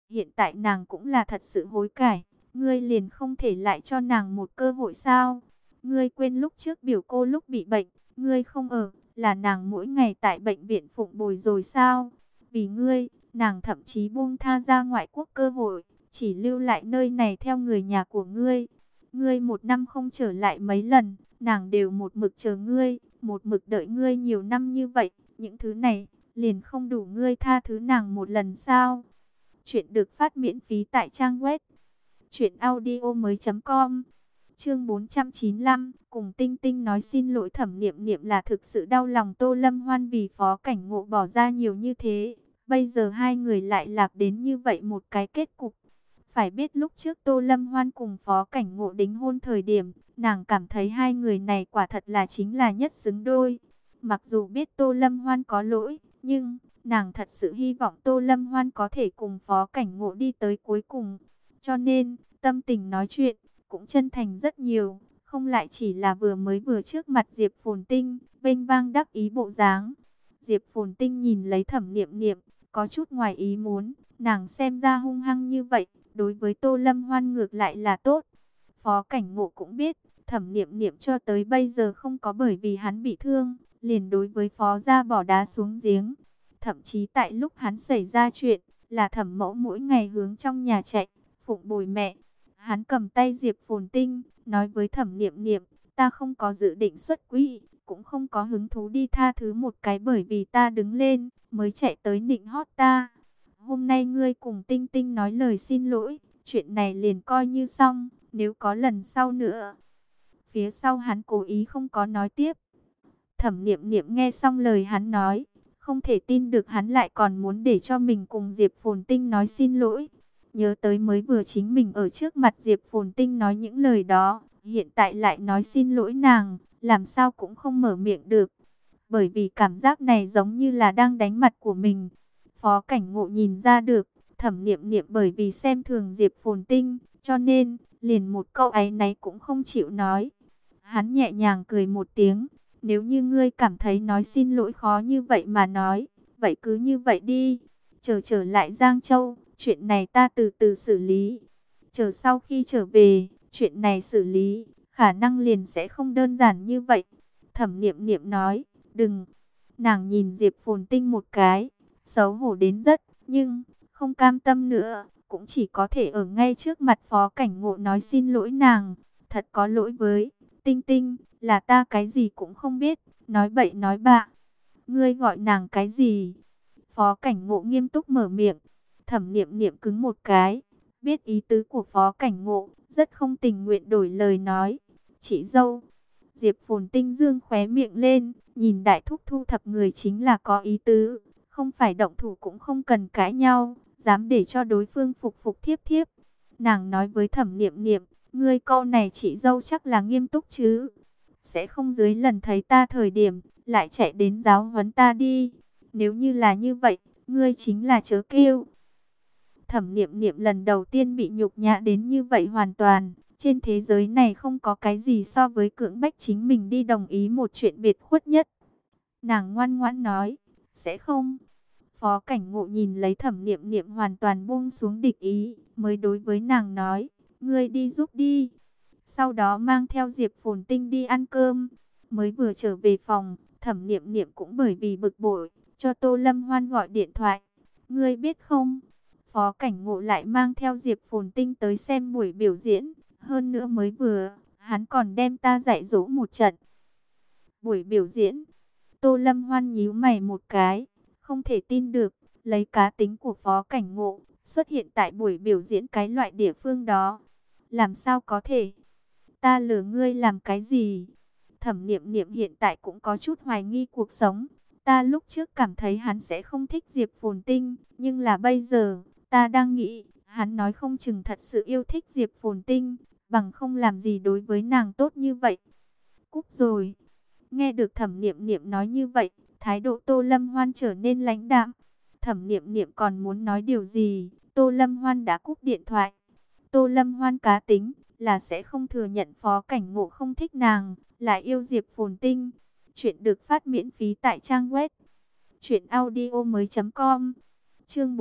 Hiện tại nàng cũng là thật sự hối cải, ngươi liền không thể lại cho nàng một cơ hội sao? Ngươi quên lúc trước biểu cô lúc bị bệnh, ngươi không ở, là nàng mỗi ngày tại bệnh viện phụng bồi rồi sao? Vì ngươi, nàng thậm chí buông tha ra ngoại quốc cơ hội, chỉ lưu lại nơi này theo người nhà của ngươi. Ngươi một năm không trở lại mấy lần, nàng đều một mực chờ ngươi, một mực đợi ngươi nhiều năm như vậy, những thứ này liền không đủ ngươi tha thứ nàng một lần sao? Chuyện được phát miễn phí tại trang web truyệnaudiomoi.com. Chương 495, cùng Tinh Tinh nói xin lỗi. Thẩm Niệm Niệm là thực sự đau lòng Tô Lâm Hoan vì Phó Cảnh Ngộ bỏ ra nhiều như thế, bây giờ hai người lại lạc đến như vậy một cái kết cục. Phải biết lúc trước Tô Lâm Hoan cùng Phó Cảnh Ngộ đính hôn thời điểm, nàng cảm thấy hai người này quả thật là chính là nhất xứng đôi. Mặc dù biết Tô Lâm Hoan có lỗi, nhưng nàng thật sự hy vọng Tô Lâm Hoan có thể cùng Phó Cảnh Ngộ đi tới cuối cùng. Cho nên, tâm tình nói chuyện cũng chân thành rất nhiều, không lại chỉ là vừa trước mặt Diệp Phồn Tinh, vênh vang đắc ý bộ dáng. Diệp Phồn Tinh nhìn lấy Thẩm Niệm Niệm, có chút ngoài ý muốn, nàng xem ra hung hăng như vậy, đối với Tô Lâm Hoan ngược lại là tốt. Phó Cảnh Ngộ cũng biết, Thẩm Niệm Niệm cho tới bây giờ không có bởi vì hắn bị thương, liền đối với Phó gia bỏ đá xuống giếng. Thậm chí tại lúc hắn xảy ra chuyện, là Thẩm Mẫu mỗi ngày hướng trong nhà chạy, phụng bồi mẹ. Hắn cầm tay Diệp Phồn Tinh, nói với Thẩm Niệm Niệm, ta không có dự định xuất quỹ, cũng không có hứng thú đi tha thứ một cái bởi vì ta đứng lên, mới chạy tới nịnh hót ta. Hôm nay ngươi cùng Tinh Tinh nói lời xin lỗi, chuyện này liền coi như xong, nếu có lần sau nữa. Phía sau hắn cố ý không có nói tiếp. Thẩm Niệm Niệm nghe xong lời hắn nói, không thể tin được hắn lại còn muốn để cho mình cùng Diệp Phồn Tinh nói xin lỗi. Nhớ tới mới vừa chính mình ở trước mặt Diệp Phồn Tinh nói những lời đó, hiện tại lại nói xin lỗi nàng, làm sao cũng không mở miệng được. Bởi vì cảm giác này giống như là đang đánh mặt của mình. Phó Cảnh Ngộ nhìn ra được, Thẩm Niệm Niệm bởi vì xem thường Diệp Phồn Tinh, cho nên liền một câu áy náy cũng không chịu nói. Hắn nhẹ nhàng cười một tiếng, nếu như ngươi cảm thấy nói xin lỗi khó như vậy mà nói, vậy cứ như vậy đi. Chờ trở lại Giang Châu, chuyện này ta từ từ xử lý. Chờ sau khi trở về, chuyện này xử lý, khả năng liền sẽ không đơn giản như vậy. Thẩm Niệm Niệm nói, đừng. Nàng nhìn Diệp Phồn Tinh một cái, xấu hổ đến rất, nhưng không cam tâm nữa, cũng chỉ có thể ở ngay trước mặt Phó Cảnh Ngộ nói xin lỗi nàng. Thật có lỗi với Tinh Tinh, là ta cái gì cũng không biết, nói bậy nói bạ. Ngươi gọi nàng cái gì? Phó Cảnh Ngộ nghiêm túc mở miệng. Thẩm Niệm Niệm cứng một cái, biết ý tứ của Phó Cảnh Ngộ, rất không tình nguyện đổi lời nói. Chị dâu. Diệp Phồn Tinh dương khóe miệng lên, nhìn đại thúc thu thập người chính là có ý tứ, không phải động thủ cũng không cần cãi nhau, dám để cho đối phương phục phục thiếp thiếp. Nàng nói với Thẩm Niệm Niệm, ngươi câu này chị dâu chắc là nghiêm túc chứ? Sẽ không dưới lần thấy ta thời điểm, lại chạy đến giáo huấn ta đi. Nếu như là như vậy, ngươi chính là chớ kêu. Thẩm Niệm Niệm lần đầu tiên bị nhục nhã đến như vậy hoàn toàn. Trên thế giới này không có cái gì so với cưỡng bách chính mình đi đồng ý một chuyện biệt khuất nhất. Nàng ngoan ngoãn nói, sẽ không. Phó Cảnh Ngộ nhìn lấy Thẩm Niệm Niệm hoàn toàn buông xuống địch ý, mới đối với nàng nói, ngươi đi giúp đi. Sau đó mang theo Diệp Phồn Tinh đi ăn cơm. Mới vừa trở về phòng, Thẩm Niệm Niệm cũng bởi vì bực bội, cho Tô Lâm Hoan gọi điện thoại. Ngươi biết không, Phó Cảnh Ngộ lại mang theo Diệp Phồn Tinh tới xem buổi biểu diễn. Hơn nữa mới vừa, hắn còn đem ta dạy dỗ một trận. Buổi biểu diễn, Tô Lâm Hoan nhíu mày một cái, không thể tin được, lấy cá tính của Phó Cảnh Ngộ, xuất hiện tại buổi biểu diễn cái loại địa phương đó. Làm sao có thể? Ta lừa ngươi làm cái gì? Thẩm Niệm Niệm hiện tại cũng có chút hoài nghi cuộc sống. Ta lúc trước cảm thấy hắn sẽ không thích Diệp Phồn Tinh, nhưng là bây giờ, ta đang nghĩ, hắn nói không chừng thật sự yêu thích Diệp Phồn Tinh, bằng không làm gì đối với nàng tốt như vậy. Cúp rồi. Nghe được Thẩm Niệm Niệm nói như vậy, thái độ Tô Lâm Hoan trở nên lãnh đạm. Thẩm Niệm Niệm còn muốn nói điều gì, Tô Lâm Hoan đã cúp điện thoại. Tô Lâm Hoan cá tính là sẽ không thừa nhận Phó Cảnh Ngộ không thích nàng, lại yêu Diệp Phồn Tinh. Chuyện được phát miễn phí tại trang web truyệnaudiomoi.com. Chương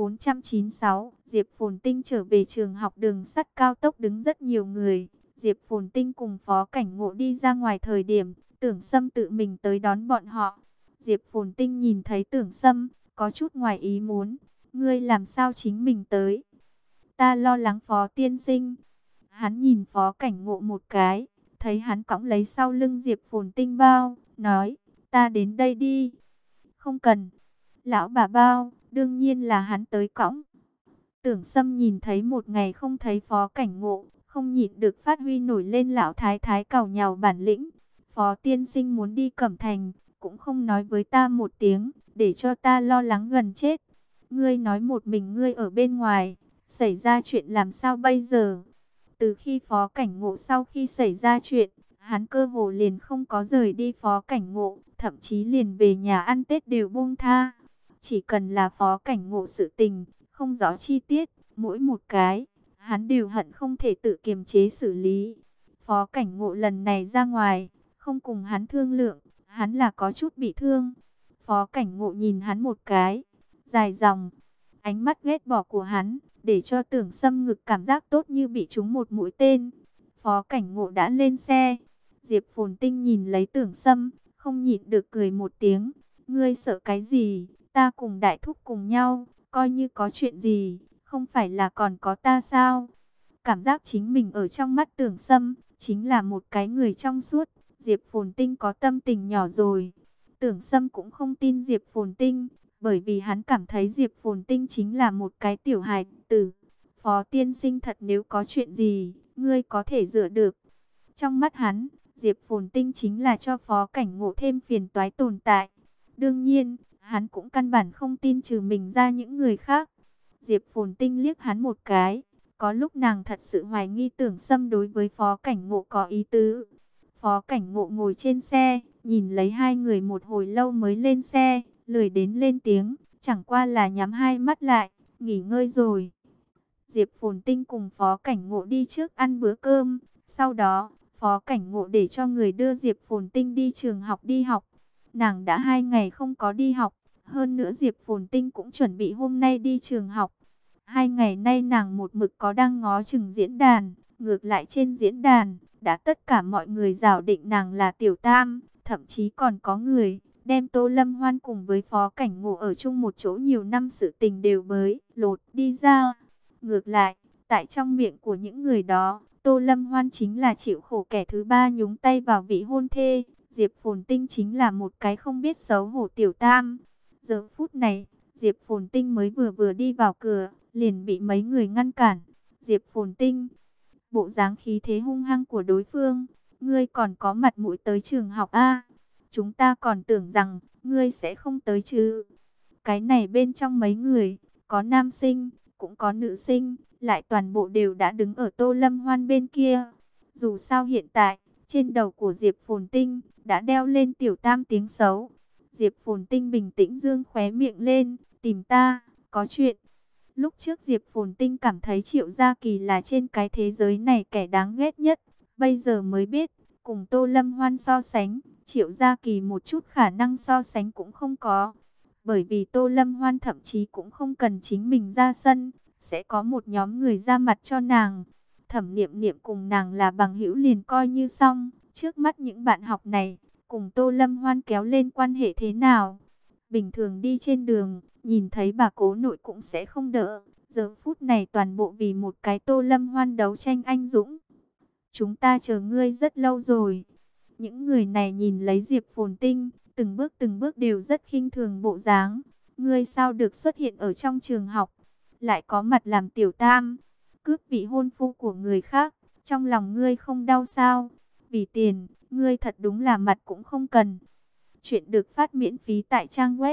496, Diệp Phồn Tinh trở về trường học. Đường sắt cao tốc đứng rất nhiều người. Diệp Phồn Tinh cùng Phó Cảnh Ngộ đi ra ngoài thời điểm, Tưởng Sâm tự mình tới đón bọn họ. Diệp Phồn Tinh nhìn thấy Tưởng Sâm, có chút ngoài ý muốn. Ngươi làm sao chính mình tới? Ta lo lắng Phó tiên sinh. Hắn nhìn Phó Cảnh Ngộ một cái, thấy hắn cõng lấy sau lưng Diệp Phồn Tinh bao, nói, ta đến đây đi. Không cần. Lão bà bao, đương nhiên là hắn tới cõng. Tưởng Sâm nhìn thấy một ngày không thấy Phó Cảnh Ngộ, không nhịn được phát huy nổi lên lão thái thái càu nhàu bản lĩnh. Phó tiên sinh muốn đi Cẩm Thành, cũng không nói với ta một tiếng, để cho ta lo lắng gần chết. Ngươi nói một mình ngươi ở bên ngoài, xảy ra chuyện làm sao bây giờ? Từ khi Phó Cảnh Ngộ sau khi xảy ra chuyện, hắn cơ hồ liền không có rời đi Phó Cảnh Ngộ, thậm chí liền về nhà ăn Tết đều buông tha. Chỉ cần là Phó Cảnh Ngộ sự tình, không rõ chi tiết, mỗi một cái, hắn đều hận không thể tự kiềm chế xử lý. Phó Cảnh Ngộ lần này ra ngoài, không cùng hắn thương lượng, hắn là có chút bị thương. Phó Cảnh Ngộ nhìn hắn một cái, dài dòng, ánh mắt ghét bỏ của hắn, để cho Tưởng Sâm ngực cảm giác tốt như bị trúng một mũi tên. Phó Cảnh Ngộ đã lên xe, Diệp Phồn Tinh nhìn lấy Tưởng Sâm, không nhịn được cười một tiếng. Ngươi sợ cái gì? Ta cùng đại thúc cùng nhau, coi như có chuyện gì, không phải là còn có ta sao? Cảm giác chính mình ở trong mắt Tưởng Sâm, chính là một cái người trong suốt. Diệp Phồn Tinh có tâm tình nhỏ rồi. Tưởng Sâm cũng không tin Diệp Phồn Tinh, bởi vì hắn cảm thấy Diệp Phồn Tinh chính là một cái tiểu hài tử. Phó tiên sinh thật nếu có chuyện gì, ngươi có thể dựa được. Trong mắt hắn, Diệp Phồn Tinh chính là cho Phó Cảnh Ngộ thêm phiền toái tồn tại. Đương nhiên, hắn cũng căn bản không tin trừ mình ra những người khác. Diệp Phồn Tinh liếc hắn một cái, có lúc nàng thật sự hoài nghi Tưởng Sâm đối với Phó Cảnh Ngộ có ý tứ. Phó Cảnh Ngộ ngồi trên xe, nhìn lấy hai người một hồi lâu mới lên xe, lười đến lên tiếng, chẳng qua là nhắm hai mắt lại, nghỉ ngơi rồi. Diệp Phồn Tinh cùng Phó Cảnh Ngộ đi trước ăn bữa cơm, sau đó, Phó Cảnh Ngộ để cho người đưa Diệp Phồn Tinh đi trường học đi học. Nàng đã 2 ngày không có đi học, hơn nữa Diệp Phồn Tinh cũng chuẩn bị hôm nay đi trường học. 2 ngày nay nàng một mực có đang ngó chừng diễn đàn, ngược lại trên diễn đàn, đã tất cả mọi người rảo định nàng là Tiểu Tam, thậm chí còn có người đem Tô Lâm Hoan cùng với Phó Cảnh Ngộ ở chung một chỗ nhiều năm sự tình đều bới lột đi ra. Ngược lại, tại trong miệng của những người đó, Tô Lâm Hoan chính là chịu khổ kẻ thứ ba nhúng tay vào vị hôn thê. Diệp Phồn Tinh chính là một cái không biết xấu hổ Tiểu Tam. Giờ phút này, Diệp Phồn Tinh mới vừa đi vào cửa, liền bị mấy người ngăn cản. Diệp Phồn Tinh, bộ dáng khí thế hung hăng của đối phương, ngươi còn có mặt mũi tới trường học a? Chúng ta còn tưởng rằng ngươi sẽ không tới chứ. Cái này bên trong mấy người, có nam sinh, cũng có nữ sinh, lại toàn bộ đều đã đứng ở Tô Lâm Hoan bên kia. Dù sao hiện tại, trên đầu của Diệp Phồn Tinh đã đeo lên Tiểu Tam tiếng xấu. Diệp Phồn Tinh bình tĩnh dương khóe miệng lên, tìm ta, có chuyện. Lúc trước Diệp Phồn Tinh cảm thấy Triệu Gia Kỳ là trên cái thế giới này kẻ đáng ghét nhất. Bây giờ mới biết, cùng Tô Lâm Hoan so sánh, Triệu Gia Kỳ một chút khả năng so sánh cũng không có. Bởi vì Tô Lâm Hoan thậm chí cũng không cần chính mình ra sân, sẽ có một nhóm người ra mặt cho nàng. Thẩm Niệm Niệm cùng nàng là bằng hữu liền coi như xong. Trước mắt những bạn học này, cùng Tô Lâm Hoan kéo lên quan hệ thế nào? Bình thường đi trên đường, nhìn thấy bà cố nội cũng sẽ không đỡ. Giờ phút này toàn bộ vì một cái Tô Lâm Hoan đấu tranh anh dũng. Chúng ta chờ ngươi rất lâu rồi. Những người này nhìn lấy Diệp Phồn Tinh, từng bước đều rất khinh thường bộ dáng. Ngươi sao được xuất hiện ở trong trường học, lại có mặt làm Tiểu Tam, cướp vị hôn phu của người khác, trong lòng ngươi không đau sao? Vì tiền, ngươi thật đúng là mặt cũng không cần. Chuyện được phát miễn phí tại trang web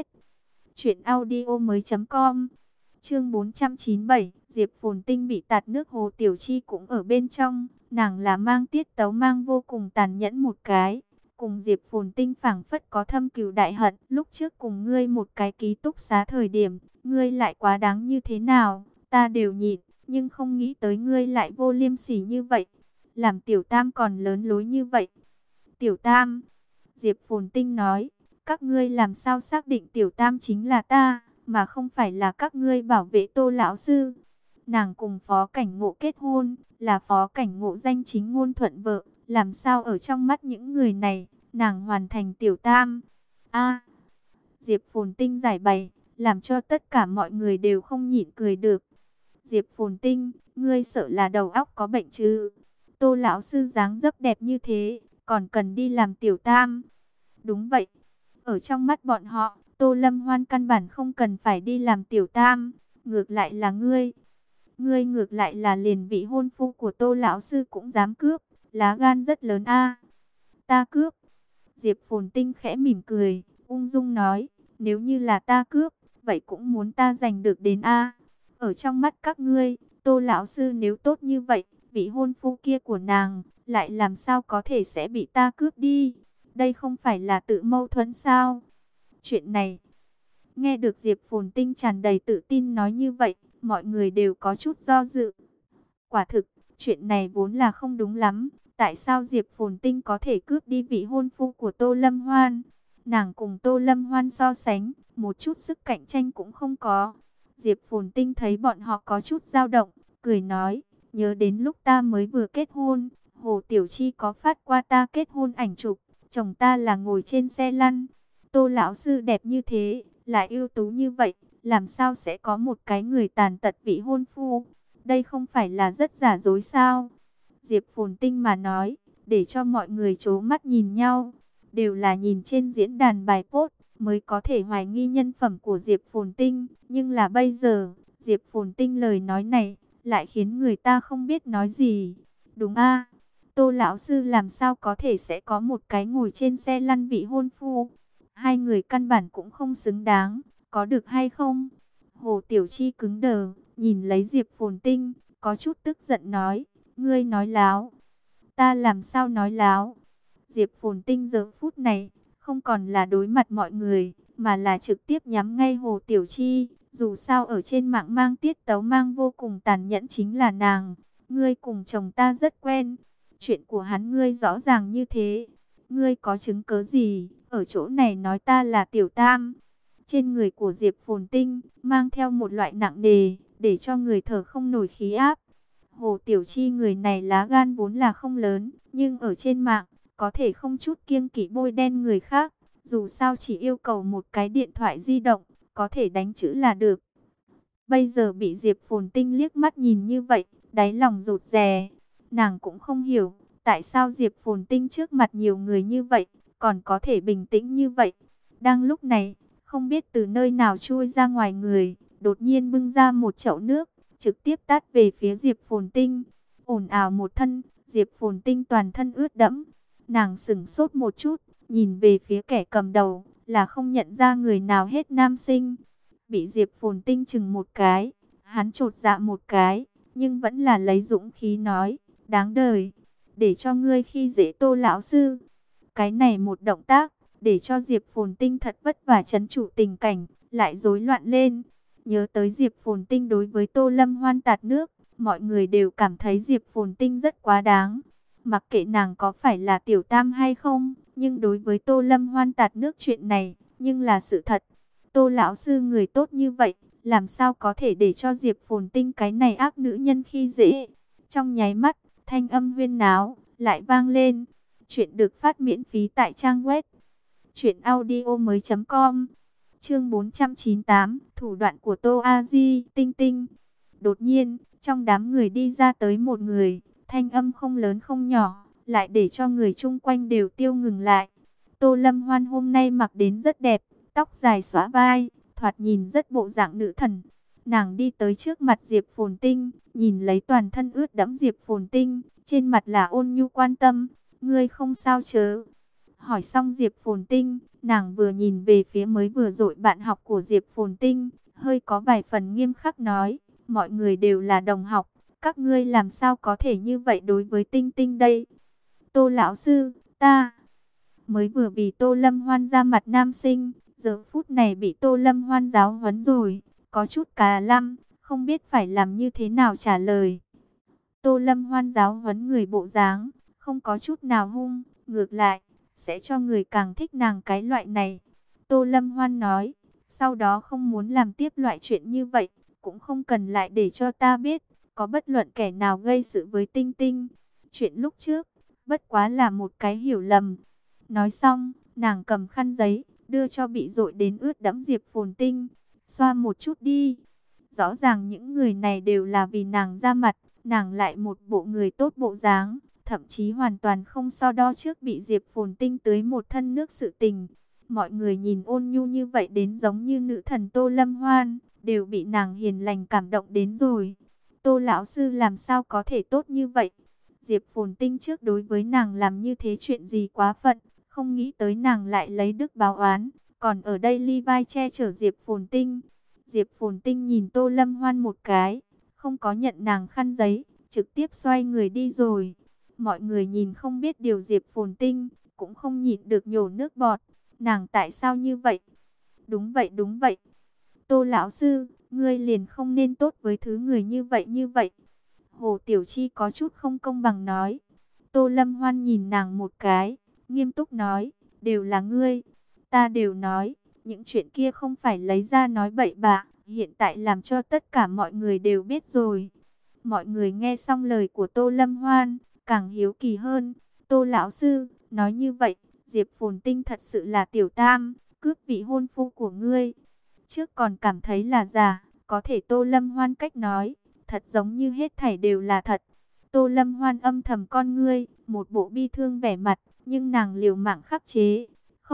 truyệnaudiomoi.com. Chương 497, Diệp Phồn Tinh bị tạt nước, Hồ Tiểu Chi cũng ở bên trong. Nàng là mang tiết tấu mang vô cùng tàn nhẫn một cái. Cùng Diệp Phồn Tinh phảng phất có thâm cừu đại hận. Lúc trước cùng ngươi một cái ký túc xá thời điểm, ngươi lại quá đáng như thế nào, ta đều nhịn. Nhưng không nghĩ tới ngươi lại vô liêm sỉ như vậy. Làm Tiểu Tam còn lớn lối như vậy. Tiểu Tam, Diệp Phồn Tinh nói, các ngươi làm sao xác định Tiểu Tam chính là ta? mà không phải là các ngươi bảo vệ Tô lão sư. Nàng cùng Phó Cảnh Ngộ kết hôn, là Phó Cảnh Ngộ danh chính ngôn thuận vợ, làm sao ở trong mắt những người này, nàng hoàn thành tiểu tam. A, Diệp Phồn Tinh giải bày, làm cho tất cả mọi người đều không nhịn cười được. Diệp Phồn Tinh, ngươi sợ là đầu óc có bệnh chứ? Tô lão sư dáng dấp đẹp như thế, còn cần đi làm tiểu tam? Đúng vậy. Ở trong mắt bọn họ, Tô Lâm Hoan căn bản không cần phải đi làm tiểu tam, ngược lại là ngươi. Ngươi ngược lại là liền vị hôn phu của Tô lão sư cũng dám cướp, lá gan rất lớn a. Ta cướp? Diệp Phồn Tinh khẽ mỉm cười, ung dung nói, nếu như là ta cướp, vậy cũng muốn ta giành được đến a. Ở trong mắt các ngươi, Tô lão sư nếu tốt như vậy, vị hôn phu kia của nàng lại làm sao có thể sẽ bị ta cướp đi? Đây không phải là tự mâu thuẫn sao? Chuyện này, nghe được Diệp Phồn Tinh tràn đầy tự tin nói như vậy, mọi người đều có chút do dự. Quả thực, chuyện này vốn là không đúng lắm. Tại sao Diệp Phồn Tinh có thể cướp đi vị hôn phu của Tô Lâm Hoan? Nàng cùng Tô Lâm Hoan so sánh, một chút sức cạnh tranh cũng không có. Diệp Phồn Tinh thấy bọn họ có chút dao động, cười nói, nhớ đến lúc ta mới vừa kết hôn, Hồ Tiểu Chi có phát qua ta kết hôn ảnh chụp, chồng ta là ngồi trên xe lăn. Tô lão sư đẹp như thế, lại ưu tú như vậy, làm sao sẽ có một cái người tàn tật vị hôn phu? Đây không phải là rất giả dối sao? Diệp Phồn Tinh mà nói, để cho mọi người trố mắt nhìn nhau, đều là nhìn trên diễn đàn bài post mới có thể hoài nghi nhân phẩm của Diệp Phồn Tinh. Nhưng là bây giờ, Diệp Phồn Tinh lời nói này lại khiến người ta không biết nói gì. Đúng a, Tô lão sư làm sao có thể sẽ có một cái ngồi trên xe lăn vị hôn phu? Hai người căn bản cũng không xứng đáng, có được hay không? Hồ Tiểu Chi cứng đờ, nhìn lấy Diệp Phồn Tinh, có chút tức giận nói, ngươi nói láo. Ta làm sao nói láo? Diệp Phồn Tinh giờ phút này, không còn là đối mặt mọi người, mà là trực tiếp nhắm ngay Hồ Tiểu Chi. Dù sao ở trên mạng mang tiết tấu mang vô cùng tàn nhẫn chính là nàng. Ngươi cùng chồng ta rất quen. Chuyện của hắn ngươi rõ ràng như thế. Ngươi có chứng cớ gì, ở chỗ này nói ta là tiểu tam? Trên người của Diệp Phồn Tinh, mang theo một loại nặng nề, để cho người thở không nổi khí áp. Hồ Tiểu Chi người này lá gan vốn là không lớn, nhưng ở trên mạng, có thể không chút kiêng kỵ bôi đen người khác. Dù sao chỉ yêu cầu một cái điện thoại di động, có thể đánh chữ là được. Bây giờ bị Diệp Phồn Tinh liếc mắt nhìn như vậy, đáy lòng rụt rè. Nàng cũng không hiểu, tại sao Diệp Phồn Tinh trước mặt nhiều người như vậy, còn có thể bình tĩnh như vậy. Đang lúc này, không biết từ nơi nào chui ra ngoài người, đột nhiên bưng ra một chậu nước, trực tiếp tát về phía Diệp Phồn Tinh. Ồn ào một thân, Diệp Phồn Tinh toàn thân ướt đẫm. Nàng sững sốt một chút, nhìn về phía kẻ cầm đầu, là không nhận ra người nào hết nam sinh. Bị Diệp Phồn Tinh chừng một cái, hắn chột dạ một cái, nhưng vẫn là lấy dũng khí nói, đáng đời, để cho ngươi khi dễ Tô lão sư. Cái này một động tác, để cho Diệp Phồn Tinh thật vất vả trấn trụ tình cảnh, lại rối loạn lên. Nhớ tới Diệp Phồn Tinh đối với Tô Lâm Hoan tạt nước, mọi người đều cảm thấy Diệp Phồn Tinh rất quá đáng. Mặc kệ nàng có phải là tiểu tam hay không, nhưng đối với Tô Lâm Hoan tạt nước chuyện này, nhưng là sự thật. Tô lão sư người tốt như vậy, làm sao có thể để cho Diệp Phồn Tinh cái này ác nữ nhân khi dễ? Trong nháy mắt, thanh âm huyên náo lại vang lên. Chuyện được phát miễn phí tại trang web truyệnaudiomoi.com. Chương 498, thủ đoạn của Tô A Di, Tinh Tinh. Đột nhiên, trong đám người đi ra tới một người, thanh âm không lớn không nhỏ, lại để cho người chung quanh đều tiêu ngừng lại. Tô Lâm Hoan hôm nay mặc đến rất đẹp, tóc dài xõa vai, thoạt nhìn rất bộ dạng nữ thần. Nàng đi tới trước mặt Diệp Phồn Tinh, nhìn lấy toàn thân ướt đẫm Diệp Phồn Tinh, trên mặt là ôn nhu quan tâm, ngươi không sao chớ? Hỏi xong Diệp Phồn Tinh, nàng vừa nhìn về phía mới vừa dội bạn học của Diệp Phồn Tinh, hơi có vài phần nghiêm khắc nói, mọi người đều là đồng học, các ngươi làm sao có thể như vậy đối với Tinh Tinh đây? Tô lão sư, ta mới vừa vì Tô Lâm Hoan ra mặt nam sinh, giờ phút này bị Tô Lâm Hoan giáo huấn rồi, có chút cà lăm, không biết phải làm như thế nào trả lời. Tô Lâm Hoan giáo huấn người bộ dáng, không có chút nào hung, ngược lại, sẽ cho người càng thích nàng cái loại này. Tô Lâm Hoan nói, Sau đó không muốn làm tiếp loại chuyện như vậy, cũng không cần lại để cho ta biết, có bất luận kẻ nào gây sự với Tinh Tinh. Chuyện lúc trước, bất quá là một cái hiểu lầm. Nói xong, nàng cầm khăn giấy, đưa cho bị dội đến ướt đẫm Diệp Phồn Tinh. Xoa một chút đi. Rõ ràng những người này đều là vì nàng ra mặt, nàng lại một bộ người tốt bộ dáng, thậm chí hoàn toàn không so đo trước bị Diệp Phồn Tinh tưới một thân nước sự tình. Mọi người nhìn ôn nhu như vậy đến giống như nữ thần Tô Lâm Hoan, đều bị nàng hiền lành cảm động đến rồi. Tô lão sư làm sao có thể tốt như vậy? Diệp Phồn Tinh trước đối với nàng làm như thế chuyện gì quá phận, không nghĩ tới nàng lại lấy đức báo oán, còn ở đây ly vai che chở Diệp Phồn Tinh. Diệp Phồn Tinh nhìn Tô Lâm Hoan một cái, không có nhận nàng khăn giấy, trực tiếp xoay người đi rồi. Mọi người nhìn không biết điều Diệp Phồn Tinh, cũng không nhịn được nhổ nước bọt. Nàng tại sao như vậy? Đúng vậy, đúng vậy. Tô lão sư, ngươi liền không nên tốt với thứ người như vậy như vậy. Hồ Tiểu Chi có chút không công bằng nói. Tô Lâm Hoan nhìn nàng một cái, nghiêm túc nói, đều là ngươi. Ta đều nói, những chuyện kia không phải lấy ra nói bậy bạ, hiện tại làm cho tất cả mọi người đều biết rồi. Mọi người nghe xong lời của Tô Lâm Hoan, càng hiếu kỳ hơn. Tô lão sư, nói như vậy, Diệp Phồn Tinh thật sự là tiểu tam, cướp vị hôn phu của ngươi. Trước còn cảm thấy là giả, có thể Tô Lâm Hoan cách nói, thật giống như hết thảy đều là thật. Tô Lâm Hoan âm thầm con ngươi, một bộ bi thương vẻ mặt, nhưng nàng liều mạng khắc chế.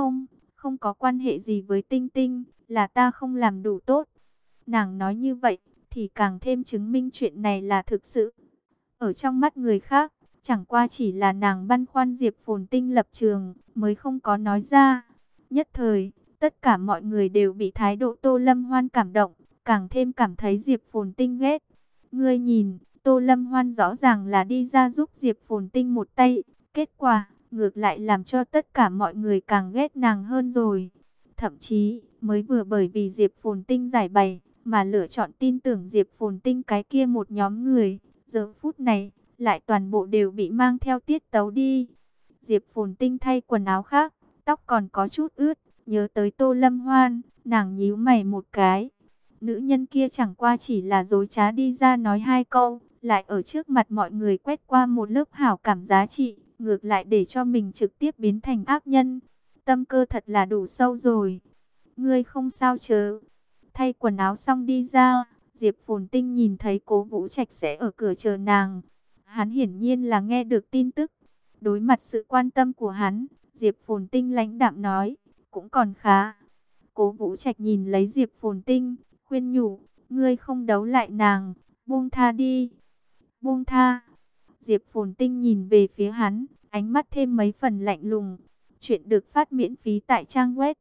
Không có quan hệ gì với Tinh Tinh, là ta không làm đủ tốt. Nàng nói như vậy, thì càng thêm chứng minh chuyện này là thực sự. Ở trong mắt người khác, chẳng qua chỉ là nàng băn khoăn Diệp Phồn Tinh lập trường, mới không có nói ra. Nhất thời, tất cả mọi người đều bị thái độ Tô Lâm Hoan cảm động, càng thêm cảm thấy Diệp Phồn Tinh ghét. Ngươi nhìn, Tô Lâm Hoan rõ ràng là đi ra giúp Diệp Phồn Tinh một tay, kết quả, ngược lại làm cho tất cả mọi người càng ghét nàng hơn rồi. Thậm chí, mới vừa bởi vì Diệp Phồn Tinh giải bày, mà lựa chọn tin tưởng Diệp Phồn Tinh cái kia một nhóm người, giờ phút này, lại toàn bộ đều bị mang theo tiết tấu đi. Diệp Phồn Tinh thay quần áo khác, tóc còn có chút ướt, nhớ tới Tô Lâm Hoan, nàng nhíu mày một cái. Nữ nhân kia chẳng qua chỉ là dối trá đi ra nói hai câu, lại ở trước mặt mọi người quét qua một lớp hảo cảm giá trị, ngược lại để cho mình trực tiếp biến thành ác nhân. Tâm cơ thật là đủ sâu rồi. Ngươi không sao chớ. Thay quần áo xong đi ra, Diệp Phồn Tinh nhìn thấy Cố Vũ Trạch sẽ ở cửa chờ nàng. Hắn hiển nhiên là nghe được tin tức. Đối mặt sự quan tâm của hắn, Diệp Phồn Tinh lãnh đạm nói, cũng còn khá. Cố Vũ Trạch nhìn lấy Diệp Phồn Tinh, khuyên nhủ, ngươi không đấu lại nàng, buông tha đi. Buông tha. Diệp Phồn Tinh nhìn về phía hắn, ánh mắt thêm mấy phần lạnh lùng. Chuyện được phát miễn phí tại trang web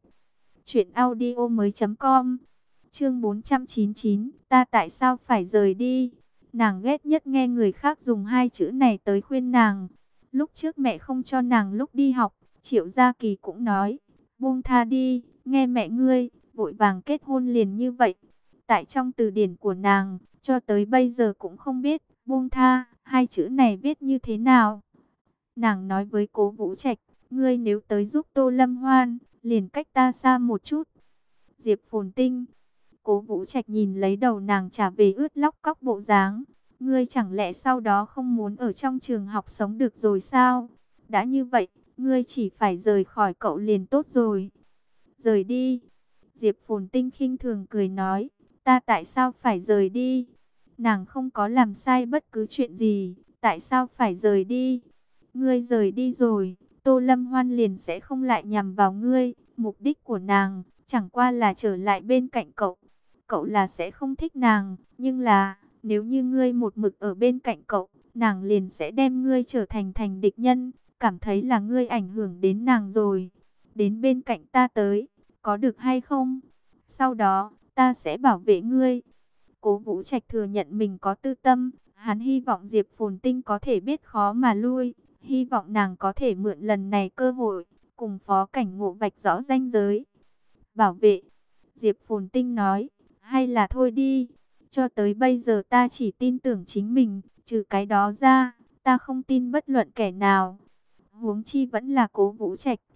truyệnaudiomoi.com. Chương 499, ta tại sao phải rời đi? Nàng ghét nhất nghe người khác dùng hai chữ này tới khuyên nàng. Lúc trước mẹ không cho nàng lúc đi học, Triệu Gia Kỳ cũng nói, buông tha đi, nghe mẹ ngươi, vội vàng kết hôn liền như vậy. Tại trong từ điển của nàng, cho tới bây giờ cũng không biết, buông tha, hai chữ này viết như thế nào. Nàng nói với Cố Vũ Trạch, ngươi nếu tới giúp Tô Lâm Hoan, liền cách ta xa một chút. Diệp Phồn Tinh. Cố Vũ Trạch nhìn lấy đầu nàng trả về ướt lóc cóc bộ dáng. Ngươi chẳng lẽ sau đó không muốn ở trong trường học sống được rồi sao? Đã như vậy, ngươi chỉ phải rời khỏi cậu liền tốt rồi. Rời đi. Diệp Phồn Tinh khinh thường cười nói. Ta tại sao phải rời đi? Nàng không có làm sai bất cứ chuyện gì. Tại sao phải rời đi? Ngươi rời đi rồi, Tô Lâm Hoan liền sẽ không lại nhằm vào ngươi. Mục đích của nàng chẳng qua là trở lại bên cạnh cậu. Cậu là sẽ không thích nàng, nhưng là nếu như ngươi một mực ở bên cạnh cậu, nàng liền sẽ đem ngươi trở thành địch nhân, cảm thấy là ngươi ảnh hưởng đến nàng rồi. Đến bên cạnh ta tới, có được hay không? Sau đó, ta sẽ bảo vệ ngươi. Cố Vũ Trạch thừa nhận mình có tư tâm, hắn hy vọng Diệp Phồn Tinh có thể biết khó mà lui, hy vọng nàng có thể mượn lần này cơ hội, cùng Phó Cảnh Ngộ vạch rõ ranh giới. Bảo vệ, Diệp Phồn Tinh nói, hay là thôi đi, cho tới bây giờ ta chỉ tin tưởng chính mình, trừ cái đó ra, ta không tin bất luận kẻ nào. Huống chi vẫn là Cố Vũ Trạch.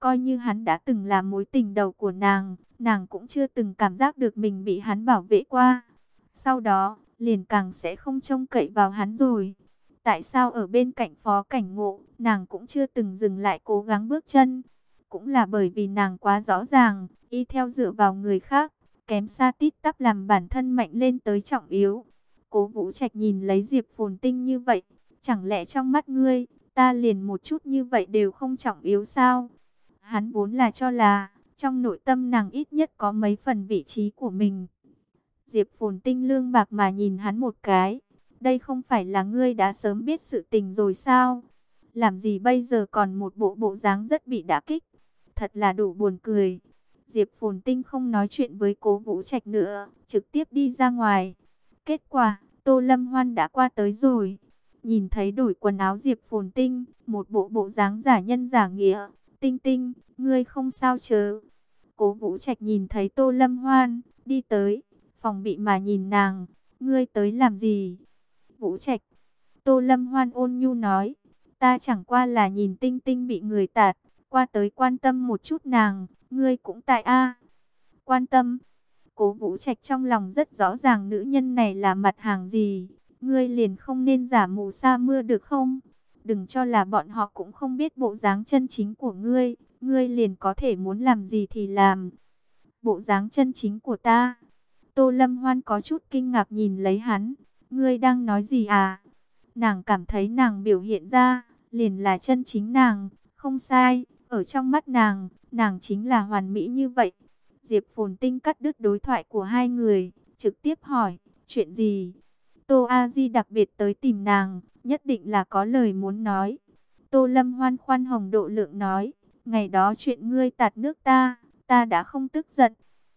Coi như hắn đã từng là mối tình đầu của nàng cũng chưa từng cảm giác được mình bị hắn bảo vệ qua. Sau đó, liền càng sẽ không trông cậy vào hắn rồi. Tại sao ở bên cạnh Phó Cảnh Ngộ, nàng cũng chưa từng dừng lại cố gắng bước chân? Cũng là bởi vì nàng quá rõ ràng, y theo dựa vào người khác, kém xa tít tắp làm bản thân mạnh lên tới trọng yếu. Cố Vũ Trạch nhìn lấy Diệp Phồn Tinh như vậy, chẳng lẽ trong mắt ngươi, ta liền một chút như vậy đều không trọng yếu sao? Hắn vốn là cho là, trong nội tâm nàng ít nhất có mấy phần vị trí của mình. Diệp Phồn Tinh lương bạc mà nhìn hắn một cái. Đây không phải là ngươi đã sớm biết sự tình rồi sao? Làm gì bây giờ còn một bộ dáng rất bị đả kích? Thật là đủ buồn cười. Diệp Phồn Tinh không nói chuyện với Cố Vũ Trạch nữa, trực tiếp đi ra ngoài. Kết quả, Tô Lâm Hoan đã qua tới rồi. Nhìn thấy đổi quần áo Diệp Phồn Tinh, một bộ dáng giả nhân giả nghĩa. Tinh Tinh, ngươi không sao chứ? Cố Vũ Trạch nhìn thấy Tô Lâm Hoan, đi tới, phòng bị mà nhìn nàng. Ngươi tới làm gì? Vũ Trạch. Tô Lâm Hoan ôn nhu nói. Ta chẳng qua là nhìn Tinh Tinh bị người tạt, qua tới quan tâm một chút nàng. Ngươi cũng tại a? Quan tâm. Cố Vũ Trạch trong lòng rất rõ ràng nữ nhân này là mặt hàng gì. Ngươi liền không nên giả mù sa mưa được không? Đừng cho là bọn họ cũng không biết bộ dáng chân chính của ngươi. Ngươi liền có thể muốn làm gì thì làm. Bộ dáng chân chính của ta. Tô Lâm Hoan có chút kinh ngạc nhìn lấy hắn. Ngươi đang nói gì à? Nàng cảm thấy nàng biểu hiện ra, liền là chân chính nàng. Không sai, ở trong mắt nàng, nàng chính là hoàn mỹ như vậy. Diệp Phồn Tinh cắt đứt đối thoại của hai người, trực tiếp hỏi, chuyện gì? Tô A Di đặc biệt tới tìm nàng, nhất định là có lời muốn nói. Tô Lâm Hoan khoan hồng độ lượng nói, ngày đó chuyện ngươi tạt nước ta đã không tức giận.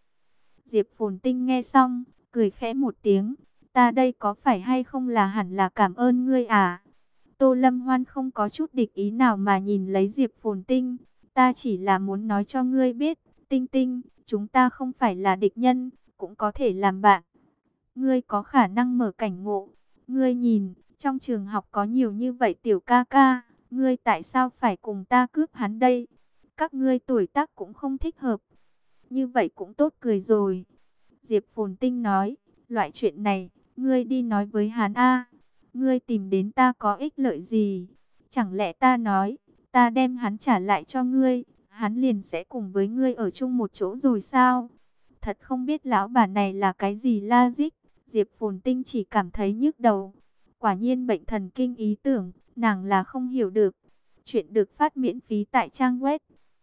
Diệp Phồn Tinh nghe xong, cười khẽ một tiếng, ta đây có phải hay không là hẳn là cảm ơn ngươi à? Tô Lâm Hoan không có chút địch ý nào mà nhìn lấy Diệp Phồn Tinh, ta chỉ là muốn nói cho ngươi biết, Tinh Tinh, chúng ta không phải là địch nhân, cũng có thể làm bạn. Ngươi có khả năng mở cảnh ngộ. Ngươi nhìn, trong trường học có nhiều như vậy tiểu ca ca, ngươi tại sao phải cùng ta cướp hắn đây? Các ngươi tuổi tác cũng không thích hợp. Như vậy cũng tốt cười rồi. Diệp Phồn Tinh nói, loại chuyện này, ngươi đi nói với hắn a. Ngươi tìm đến ta có ích lợi gì? Chẳng lẽ ta nói, ta đem hắn trả lại cho ngươi, hắn liền sẽ cùng với ngươi ở chung một chỗ rồi sao? Thật không biết lão bà này là cái gì logic. Diệp Phồn Tinh chỉ cảm thấy nhức đầu. Quả nhiên bệnh thần kinh ý tưởng, nàng là không hiểu được. Chuyện được phát miễn phí tại trang web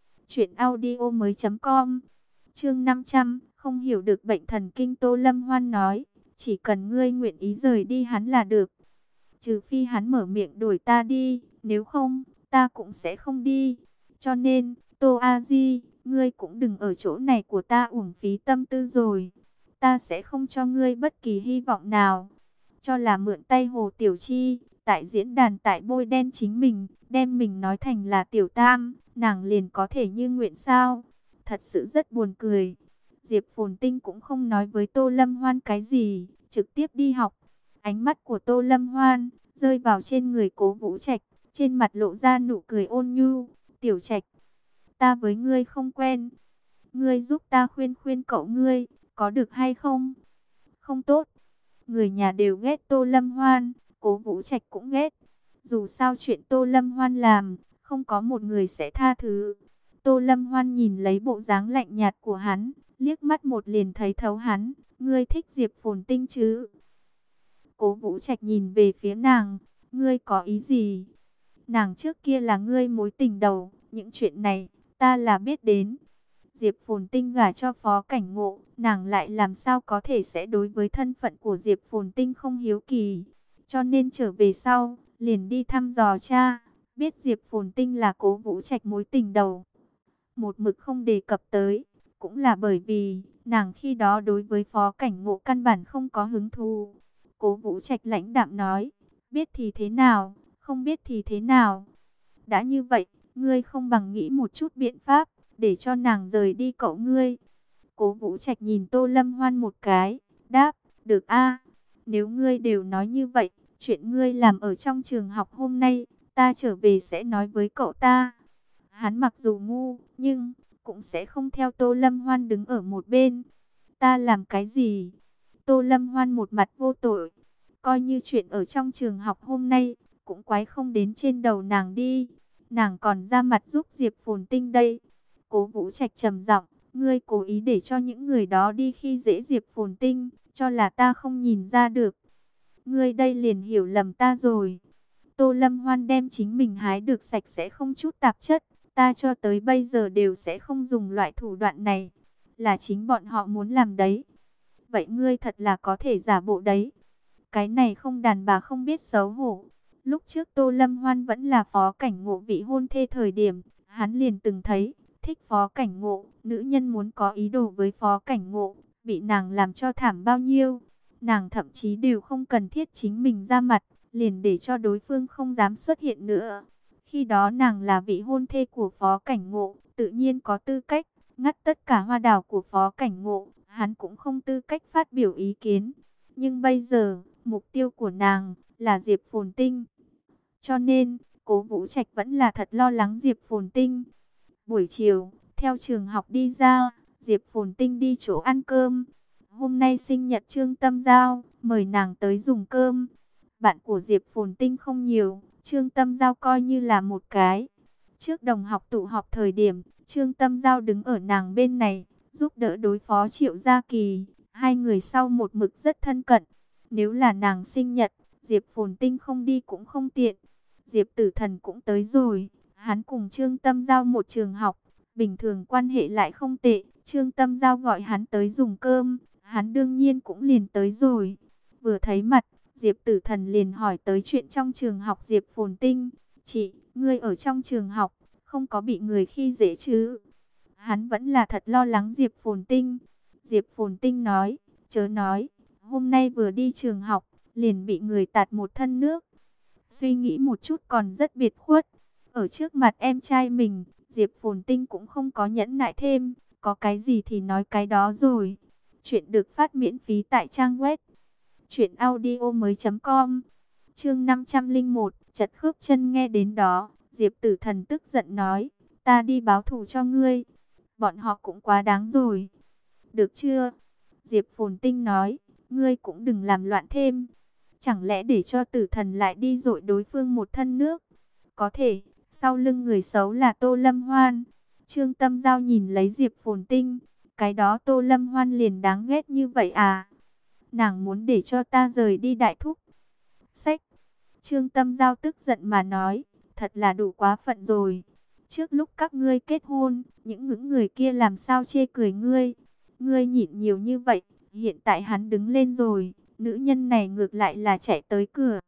truyệnaudiomoi.com. Chương 500, không hiểu được bệnh thần kinh. Tô Lâm Hoan nói, chỉ cần ngươi nguyện ý rời đi hắn là được. Trừ phi hắn mở miệng đuổi ta đi, nếu không, ta cũng sẽ không đi. Cho nên, Tô A Di, ngươi cũng đừng ở chỗ này của ta uổng phí tâm tư rồi. Ta sẽ không cho ngươi bất kỳ hy vọng nào. Cho là mượn tay Hồ Tiểu Chi, tại diễn đàn tại bôi đen chính mình, đem mình nói thành là Tiểu Tam, nàng liền có thể như nguyện sao? Thật sự rất buồn cười. Diệp Phồn Tinh cũng không nói với Tô Lâm Hoan cái gì, trực tiếp đi học. Ánh mắt của Tô Lâm Hoan rơi vào trên người Cố Vũ Trạch, trên mặt lộ ra nụ cười ôn nhu. Tiểu Trạch, ta với ngươi không quen, ngươi giúp ta khuyên khuyên cậu ngươi, có được hay không? Không tốt. Người nhà đều ghét Tô Lâm Hoan, Cố Vũ Trạch cũng ghét. Dù sao chuyện Tô Lâm Hoan làm, không có một người sẽ tha thứ. Tô Lâm Hoan nhìn lấy bộ dáng lạnh nhạt của hắn, liếc mắt một liền thấy thấu hắn. Ngươi thích Diệp Phồn Tinh chứ? Cố Vũ Trạch nhìn về phía nàng, ngươi có ý gì? Nàng trước kia là ngươi mối tình đầu, những chuyện này, ta là biết đến. Diệp Phồn Tinh gả cho Phó Cảnh Ngộ, nàng lại làm sao có thể sẽ đối với thân phận của Diệp Phồn Tinh không hiếu kỳ. Cho nên trở về sau, liền đi thăm dò cha, biết Diệp Phồn Tinh là Cố Vũ Trạch mối tình đầu. Một mực không đề cập tới, cũng là bởi vì, nàng khi đó đối với Phó Cảnh Ngộ căn bản không có hứng thú. Cố Vũ Trạch lãnh đạm nói, biết thì thế nào, không biết thì thế nào. Đã như vậy, ngươi không bằng nghĩ một chút biện pháp, để cho nàng rời đi cậu ngươi. Cố Vũ Trạch nhìn Tô Lâm Hoan một cái, đáp, được a. Nếu ngươi đều nói như vậy, chuyện ngươi làm ở trong trường học hôm nay, ta trở về sẽ nói với cậu ta. Hắn mặc dù ngu, nhưng cũng sẽ không theo Tô Lâm Hoan đứng ở một bên. Ta làm cái gì? Tô Lâm Hoan một mặt vô tội. Coi như chuyện ở trong trường học hôm nay, cũng quái không đến trên đầu nàng đi. Nàng còn ra mặt giúp Diệp Phồn Tinh đây. Cố Vũ Trạch trầm giọng, ngươi cố ý để cho những người đó đi khi dễ Diệp Phồn Tinh, cho là ta không nhìn ra được. Ngươi đây liền hiểu lầm ta rồi. Tô Lâm Hoan đem chính mình hái được sạch sẽ không chút tạp chất. Ta cho tới bây giờ đều sẽ không dùng loại thủ đoạn này. Là chính bọn họ muốn làm đấy. Vậy ngươi thật là có thể giả bộ đấy. Cái này không đàn bà không biết xấu hổ. Lúc trước Tô Lâm Hoan vẫn là Phó Cảnh Ngộ vị hôn thê thời điểm, hắn liền từng thấy, thích Phó Cảnh Ngộ, nữ nhân muốn có ý đồ với Phó Cảnh Ngộ, bị nàng làm cho thảm bao nhiêu. Nàng thậm chí đều không cần thiết chính mình ra mặt, liền để cho đối phương không dám xuất hiện nữa. Khi đó nàng là vị hôn thê của Phó Cảnh Ngộ, tự nhiên có tư cách ngắt tất cả hoa đào của Phó Cảnh Ngộ, hắn cũng không tư cách phát biểu ý kiến. Nhưng bây giờ, mục tiêu của nàng là Diệp Phồn Tinh. Cho nên, Cố Vũ Trạch vẫn là thật lo lắng Diệp Phồn Tinh. Buổi chiều, theo trường học đi ra, Diệp Phồn Tinh đi chỗ ăn cơm. Hôm nay sinh nhật Trương Tâm Giao, mời nàng tới dùng cơm. Bạn của Diệp Phồn Tinh không nhiều, Trương Tâm Giao coi như là một cái. Trước đồng học tụ họp thời điểm, Trương Tâm Giao đứng ở nàng bên này, giúp đỡ đối phó Triệu Gia Kỳ. Hai người sau một mực rất thân cận. Nếu là nàng sinh nhật, Diệp Phồn Tinh không đi cũng không tiện. Diệp Tử Thần cũng tới rồi. Hắn cùng Trương Tâm Giao một trường học, bình thường quan hệ lại không tệ. Trương Tâm Giao gọi hắn tới dùng cơm, hắn đương nhiên cũng liền tới rồi. Vừa thấy mặt, Diệp Tử Thần liền hỏi tới chuyện trong trường học Diệp Phồn Tinh. Chị, ngươi ở trong trường học, không có bị người khi dễ chứ? Hắn vẫn là thật lo lắng Diệp Phồn Tinh. Diệp Phồn Tinh nói, chớ nói, hôm nay vừa đi trường học, liền bị người tạt một thân nước. Suy nghĩ một chút còn rất biệt khuất. Ở trước mặt em trai mình, Diệp Phồn Tinh cũng không có nhẫn nại thêm, có cái gì thì nói cái đó rồi. Chuyện được phát miễn phí tại trang web truyệnaudiomoi.com. Chương 501, chật khớp chân. Nghe đến đó, Diệp Tử Thần tức giận nói, ta đi báo thù cho ngươi. Bọn họ cũng quá đáng rồi. Được chưa? Diệp Phồn Tinh nói, ngươi cũng đừng làm loạn thêm. Chẳng lẽ để cho Tử Thần lại đi dội đối phương một thân nước? Có thể, sau lưng người xấu là Tô Lâm Hoan. Trương Tâm Giao nhìn lấy Diệp Phồn Tinh, cái đó Tô Lâm Hoan liền đáng ghét như vậy à? Nàng muốn để cho ta rời đi đại thúc. Sách. Trương Tâm Giao tức giận mà nói, thật là đủ quá phận rồi. Trước lúc các ngươi kết hôn, những người kia làm sao chê cười ngươi. Ngươi nhịn nhiều như vậy, hiện tại hắn đứng lên rồi, nữ nhân này ngược lại là chạy tới cửa.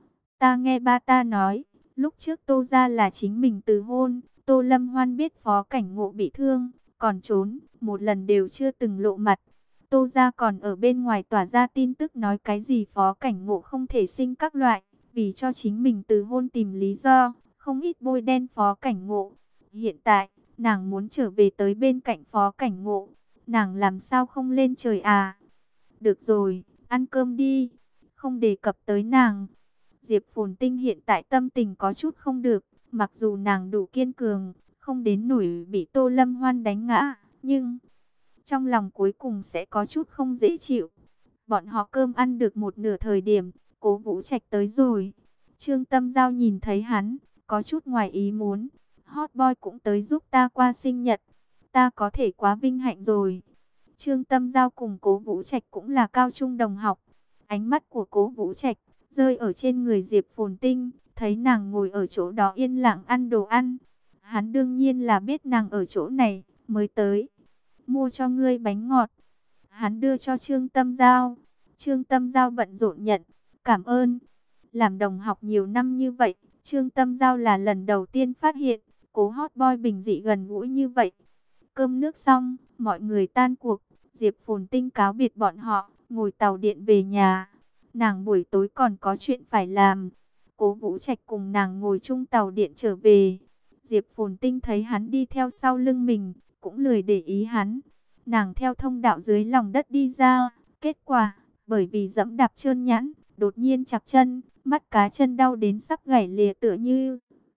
Ta nghe ba ta nói, lúc trước Tô gia là chính mình từ hôn, Tô Lâm Hoan biết Phó Cảnh Ngộ bị thương, còn trốn, một lần đều chưa từng lộ mặt. Tô gia còn ở bên ngoài tỏa ra tin tức nói cái gì Phó Cảnh Ngộ không thể sinh các loại, vì cho chính mình từ hôn tìm lý do, không ít bôi đen Phó Cảnh Ngộ. Hiện tại, nàng muốn trở về tới bên cạnh Phó Cảnh Ngộ, nàng làm sao không lên trời à? Được rồi, ăn cơm đi, không đề cập tới nàng. Diệp Phồn Tinh hiện tại tâm tình có chút không được, mặc dù nàng đủ kiên cường, không đến nổi bị Tô Lâm Hoan đánh ngã, nhưng trong lòng cuối cùng sẽ có chút không dễ chịu. Bọn họ cơm ăn được một nửa thời điểm, Cố Vũ Trạch tới rồi. Trương Tâm Giao nhìn thấy hắn, có chút ngoài ý muốn. Hot boy cũng tới giúp ta qua sinh nhật, ta có thể quá vinh hạnh rồi. Trương Tâm Giao cùng Cố Vũ Trạch cũng là cao trung đồng học. Ánh mắt của Cố Vũ Trạch rơi ở trên người Diệp Phồn Tinh, thấy nàng ngồi ở chỗ đó yên lặng ăn đồ ăn. Hắn đương nhiên là biết nàng ở chỗ này, mới tới. Mua cho ngươi bánh ngọt. Hắn đưa cho Trương Tâm Giao. Trương Tâm Giao bận rộn nhận. Cảm ơn. Làm đồng học nhiều năm như vậy, Trương Tâm Giao là lần đầu tiên phát hiện, Cố hot boy bình dị gần gũi như vậy. Cơm nước xong, mọi người tan cuộc. Diệp Phồn Tinh cáo biệt bọn họ, ngồi tàu điện về nhà. Nàng buổi tối còn có chuyện phải làm. Cố Vũ Trạch cùng nàng ngồi chung tàu điện trở về. Diệp Phồn Tinh thấy hắn đi theo sau lưng mình, cũng lười để ý hắn. Nàng theo thông đạo dưới lòng đất đi ra. Kết quả, bởi vì dẫm đạp trơn nhẵn, đột nhiên chạc chân, mắt cá chân đau đến sắp gãy lìa tựa như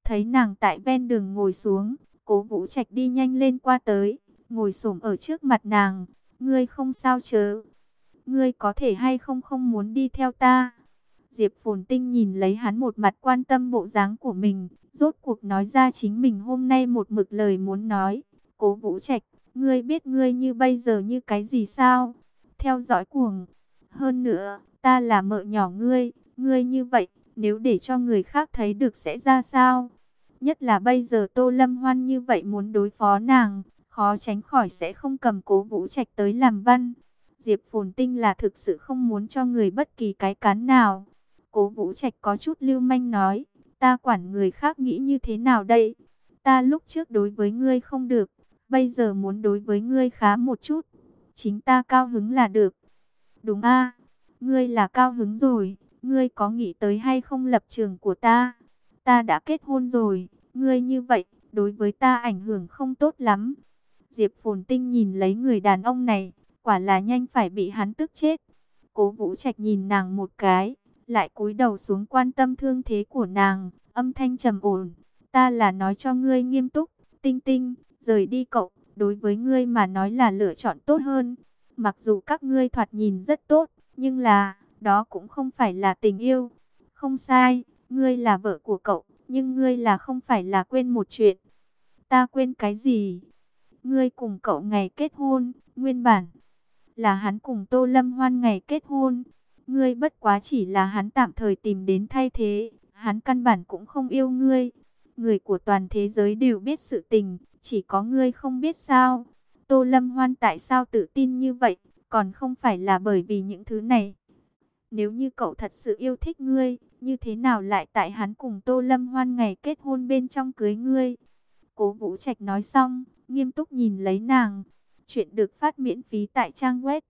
Thấy nàng tại ven đường ngồi xuống, Cố Vũ Trạch đi nhanh lên qua tới, ngồi xổm ở trước mặt nàng. Ngươi không sao chớ? Ngươi có thể hay không không muốn đi theo ta? Diệp Phồn Tinh nhìn lấy hắn một mặt quan tâm bộ dáng của mình, rốt cuộc nói ra chính mình hôm nay một mực lời muốn nói. Cố Vũ Trạch, ngươi biết ngươi như bây giờ như cái gì sao? Theo dõi cuồng. Hơn nữa, ta là mợ nhỏ ngươi như vậy, nếu để cho người khác thấy được sẽ ra sao? Nhất là bây giờ Tô Lâm Hoan như vậy muốn đối phó nàng, khó tránh khỏi sẽ không cầm Cố Vũ Trạch tới làm văn. Diệp Phồn Tinh là thực sự không muốn cho người bất kỳ cái cán nào. Cố Vũ Trạch có chút lưu manh nói, ta quản người khác nghĩ như thế nào đây? Ta lúc trước đối với ngươi không được, bây giờ muốn đối với ngươi khá một chút. Chính ta cao hứng là được. Đúng a, ngươi là cao hứng rồi, ngươi có nghĩ tới hay không lập trường của ta? Ta đã kết hôn rồi, ngươi như vậy, đối với ta ảnh hưởng không tốt lắm. Diệp Phồn Tinh nhìn lấy người đàn ông này, quả là nhanh phải bị hắn tức chết. Cố Vũ Trạch nhìn nàng một cái, lại cúi đầu xuống quan tâm thương thế của nàng, âm thanh trầm ổn. Ta là nói cho ngươi nghiêm túc, Tinh Tinh, rời đi cậu, đối với ngươi mà nói là lựa chọn tốt hơn. Mặc dù các ngươi thoạt nhìn rất tốt, nhưng là, đó cũng không phải là tình yêu. Không sai, ngươi là vợ của cậu, nhưng ngươi là không phải là quên một chuyện. Ta quên cái gì? Ngươi cùng cậu ngày kết hôn, nguyên bản là hắn cùng Tô Lâm Hoan ngày kết hôn. Ngươi bất quá chỉ là hắn tạm thời tìm đến thay thế, hắn căn bản cũng không yêu ngươi. Người của toàn thế giới đều biết sự tình, chỉ có ngươi không biết sao. Tô Lâm Hoan tại sao tự tin như vậy, còn không phải là bởi vì những thứ này. Nếu như cậu thật sự yêu thích ngươi, như thế nào lại tại hắn cùng Tô Lâm Hoan ngày kết hôn bên trong cưới ngươi? Cố Vũ Trạch nói xong, nghiêm túc nhìn lấy nàng. Chuyện được phát miễn phí tại trang web